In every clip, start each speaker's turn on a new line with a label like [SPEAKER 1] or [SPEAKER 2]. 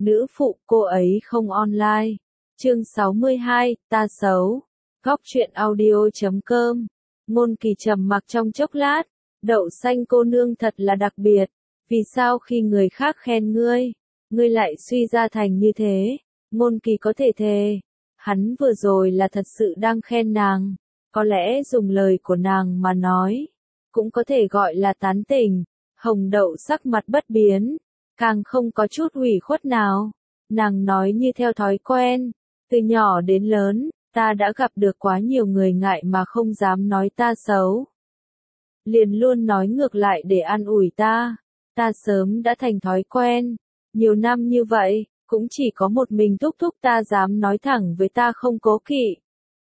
[SPEAKER 1] Nữ phụ cô ấy không online. Chương 62, ta xấu. Góc truyện audio.com. Ngôn Kỳ trầm mặc trong chốc lát. Đậu xanh cô nương thật là đặc biệt. Vì sao khi người khác khen ngươi lại suy ra thành như thế? Ngôn Kỳ có thể thề. Hắn vừa rồi là thật sự đang khen nàng. Có lẽ dùng lời của nàng mà nói. Cũng có thể gọi là tán tỉnh. Hồng Đậu sắc mặt bất biến. Càng không có chút ủy khuất nào. Nàng nói như theo thói quen. Từ nhỏ đến lớn, ta đã gặp được quá nhiều người ngại mà không dám nói ta xấu. Liền luôn nói ngược lại để an ủi ta. Ta sớm đã thành thói quen. Nhiều năm như vậy, cũng chỉ có một mình thúc thúc ta dám nói thẳng với ta không cố kỵ.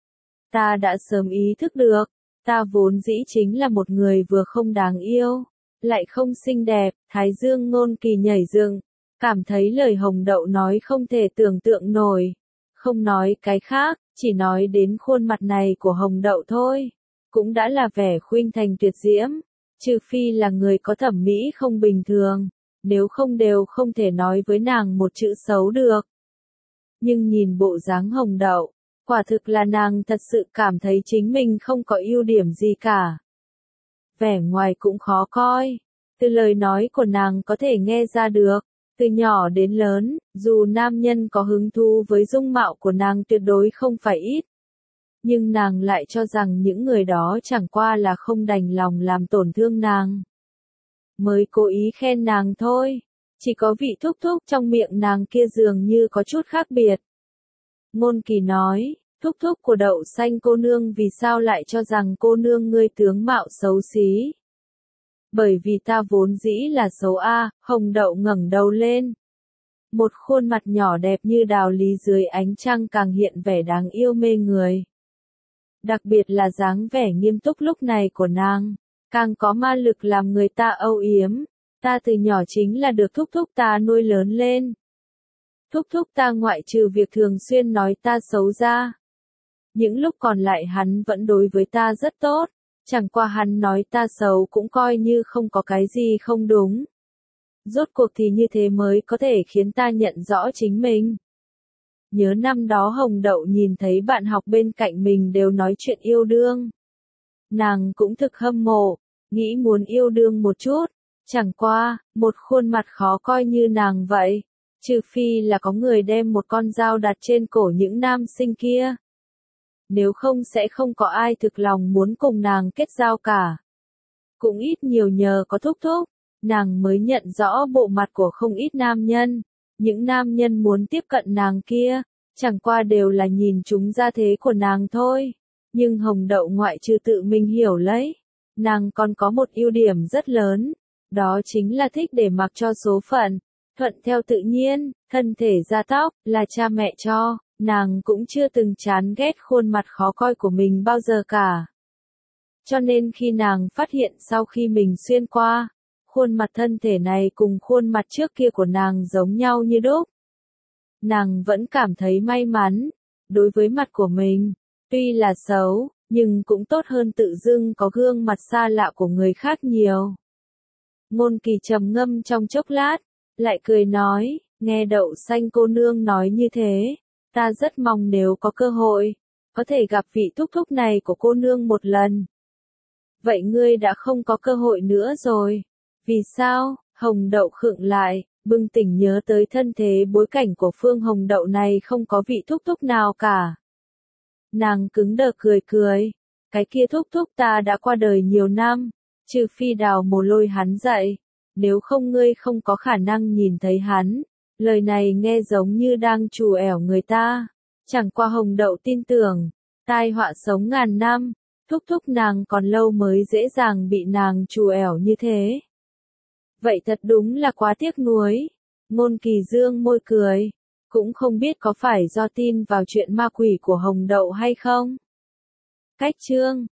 [SPEAKER 1] Ta đã sớm ý thức được, ta vốn dĩ chính là một người vừa không đáng yêu, lại không xinh đẹp. Thái dương Ngôn Kỳ nhảy dựng, cảm thấy lời Hồng Đậu nói không thể tưởng tượng nổi. Không nói cái khác, chỉ nói đến khuôn mặt này của Hồng Đậu thôi, cũng đã là vẻ khuynh thành tuyệt diễm, trừ phi là người có thẩm mỹ không bình thường, nếu không đều không thể nói với nàng một chữ xấu được. Nhưng nhìn bộ dáng Hồng Đậu, quả thực là nàng thật sự cảm thấy chính mình không có ưu điểm gì cả. Vẻ ngoài cũng khó coi, từ lời nói của nàng có thể nghe ra được, từ nhỏ đến lớn, dù nam nhân có hứng thú với dung mạo của nàng tuyệt đối không phải ít. Nhưng nàng lại cho rằng những người đó chẳng qua là không đành lòng làm tổn thương nàng. Mới cố ý khen nàng thôi, chỉ có vị thúc thúc trong miệng nàng kia dường như có chút khác biệt. Ngôn Kỳ nói, thúc thúc của Đậu xanh cô nương vì sao lại cho rằng cô nương ngươi tướng mạo xấu xí? Bởi vì ta vốn dĩ là xấu a. Hồng Đậu ngẩng đầu lên. Một khuôn mặt nhỏ đẹp như đào lý dưới ánh trăng càng hiện vẻ đáng yêu mê người. Đặc biệt là dáng vẻ nghiêm túc lúc này của nàng, càng có ma lực làm người ta âu yếm. Ta từ nhỏ chính là được thúc thúc ta nuôi lớn lên. Thúc thúc ta ngoại trừ việc thường xuyên nói ta xấu ra, những lúc còn lại hắn vẫn đối với ta rất tốt, chẳng qua hắn nói ta xấu cũng coi như không có cái gì không đúng. Rốt cuộc thì như thế mới có thể khiến ta nhận rõ chính mình. Nhớ năm đó Hồng Đậu nhìn thấy bạn học bên cạnh mình đều nói chuyện yêu đương. Nàng cũng thực hâm mộ, nghĩ muốn yêu đương một chút, chẳng qua, một khuôn mặt khó coi như nàng vậy, trừ phi là có người đem một con dao đặt trên cổ những nam sinh kia. Nếu không sẽ không có ai thực lòng muốn cùng nàng kết giao cả. Cũng ít nhiều nhờ có thúc thúc, nàng mới nhận rõ bộ mặt của không ít nam nhân. Những nam nhân muốn tiếp cận nàng kia, chẳng qua đều là nhìn chúng gia thế của nàng thôi. Nhưng Hồng Đậu ngoại trừ tự mình hiểu lấy, nàng còn có một ưu điểm rất lớn, đó chính là thích để mặc cho số phận, thuận theo tự nhiên, thân thể da tóc, là cha mẹ cho. Nàng cũng chưa từng chán ghét khuôn mặt khó coi của mình bao giờ cả. Cho nên khi nàng phát hiện sau khi mình xuyên qua, khuôn mặt thân thể này cùng khuôn mặt trước kia của nàng giống nhau như đúc. Nàng vẫn cảm thấy may mắn, đối với mặt của mình, tuy là xấu, nhưng cũng tốt hơn tự dưng có gương mặt xa lạ của người khác nhiều. Ngôn Kỳ trầm ngâm trong chốc lát, lại cười nói, nghe Đậu xanh cô nương nói như thế. Ta rất mong nếu có cơ hội, có thể gặp vị thúc thúc này của cô nương một lần. Vậy ngươi đã không có cơ hội nữa rồi. Vì sao? Hồng Đậu khựng lại, bừng tỉnh nhớ tới thân thế bối cảnh của Phương Hồng Đậu này không có vị thúc thúc nào cả. Nàng cứng đờ cười cười. Cái kia thúc thúc ta đã qua đời nhiều năm, trừ phi Đào Mồ Lôi hắn dạy. Nếu không ngươi không có khả năng nhìn thấy hắn. Lời này nghe giống như đang trù ẻo người ta. Chẳng qua Hồng Đậu tin tưởng, tai họa sống ngàn năm, thúc thúc nàng còn lâu mới dễ dàng bị nàng trù ẻo như thế. Vậy thật đúng là quá tiếc nuối. Ngôn Kỳ dương môi cười, cũng không biết có phải do tin vào chuyện ma quỷ của Hồng Đậu hay không. Cách chương